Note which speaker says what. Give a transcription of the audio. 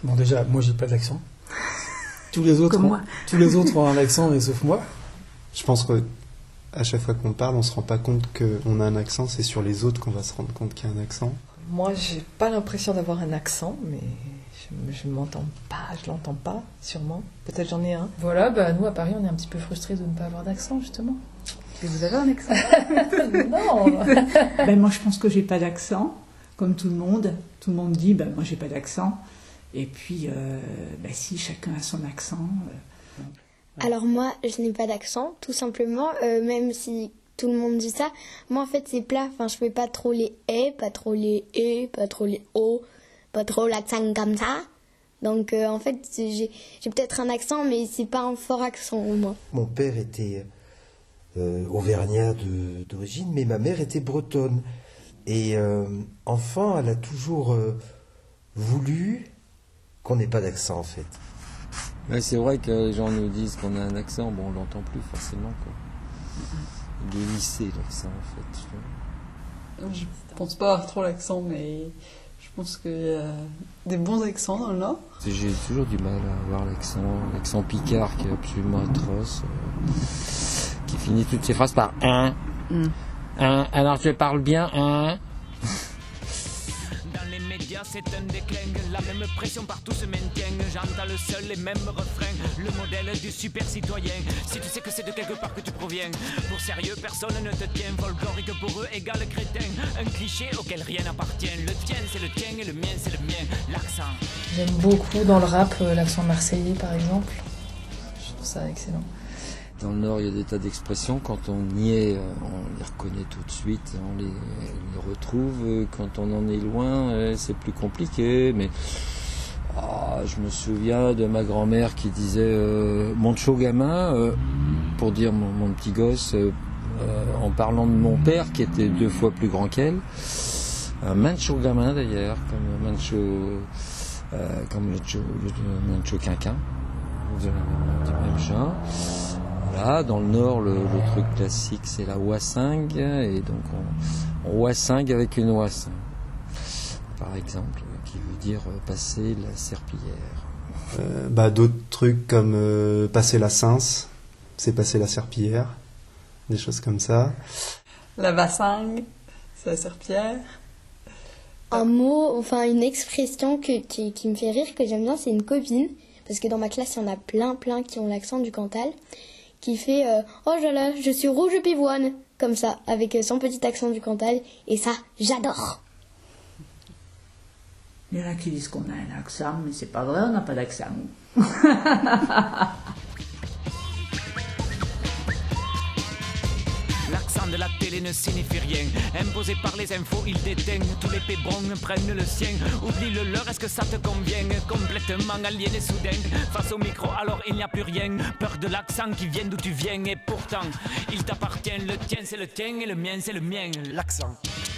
Speaker 1: Bon, déjà, moi, j'ai pas d'accent. Tous les autres ont un accent, mais sauf moi.
Speaker 2: Je pense qu'à chaque fois qu'on parle, on se rend pas compte qu'on a un accent. C'est sur les autres qu'on va se rendre compte qu'il y a un accent.
Speaker 3: Moi, j'ai pas l'impression d'avoir un accent, mais je m'entends pas, je l'entends pas, sûrement. Peut-être j'en ai un.
Speaker 4: Voilà, nous à Paris, on est un petit peu frustrés de ne pas avoir d'accent, justement.
Speaker 5: Et vous avez un accent?
Speaker 4: Non.
Speaker 5: Moi, je pense que j'ai pas d'accent, comme tout le monde. Tout le monde dit, moi, j'ai pas d'accent. Et puis, si chacun a son accent.
Speaker 6: Alors moi, je n'ai pas d'accent, tout simplement, même si tout le monde dit ça. Moi, en fait, c'est plat. Enfin, je fais pas trop les « pas trop les « pas trop les « o », pas trop l'accent comme ça. Donc, en fait, j'ai peut-être un accent, mais c'est pas un fort accent, moi.
Speaker 7: Mon père était auvergnat d'origine, mais ma mère était bretonne. Et enfant, elle a toujours voulu qu'on n'ait pas d'accent, en fait.
Speaker 8: Mais c'est vrai que les gens nous disent qu'on a un accent, on l'entend plus forcément, quoi. Il est lissé, l'accent, en fait.
Speaker 9: Je pense pas avoir trop l'accent, mais je pense qu'il y a des bons accents dans le Nord.
Speaker 8: J'ai toujours du mal à avoir l'accent picard qui est absolument atroce, qui finit toutes ses phrases par « un ». Alors je parle bien « un ».
Speaker 10: C'est un déclin, la même pression partout se maintient. J'entends le seul et même refrain, le modèle du super citoyen. Si tu sais que c'est de quelque part que tu proviens, pour sérieux personne ne te tient. Folklorique pour eux égale crétin, un cliché auquel rien n'appartient. Le tien c'est le tien et le mien c'est le mien. L'accent.
Speaker 4: J'aime beaucoup dans le rap l'accent marseillais par exemple. Je trouve ça excellent.
Speaker 8: Dans le Nord, il y a des tas d'expressions. Quand on y est, on les reconnaît tout de suite, on les retrouve. Quand on en est loin, c'est plus compliqué. Mais je me souviens de ma grand-mère qui disait mon chou gamin, pour dire mon petit gosse, en parlant de mon père qui était 2 fois plus grand qu'elle. Un mancho gamin d'ailleurs, comme le mancho quinquin, du même genre. Voilà, dans le Nord, le truc classique, c'est la wassingue, et donc on wassingue avec une wassin, par exemple, qui veut dire passer la serpillière.
Speaker 2: D'autres trucs comme passer la cince, c'est passer la serpillière, des choses comme ça.
Speaker 9: La vassingue, c'est la serpillière.
Speaker 6: Un mot, enfin une expression qui me fait rire, que j'aime bien, c'est une copine, parce que dans ma classe, il y en a plein qui ont l'accent du Cantal, qui fait oh là, je suis rouge pivoine, comme ça, avec son petit accent du Cantal, et ça, j'adore.
Speaker 5: Il y en a qui disent qu'on a un accent, mais c'est pas vrai, on n'a pas d'accent.
Speaker 10: L'accent de la télé ne signifie rien. Imposé par les infos, il déteignent. Tous les pébrons prennent le sien. Oublie le leur, est-ce que ça te convient? Complètement aliéné soudain. Face au micro, alors il n'y a plus rien. Peur de l'accent qui vient d'où tu viens. Et pourtant, il t'appartient. Le tien, c'est le tien et le mien, c'est le mien. L'accent.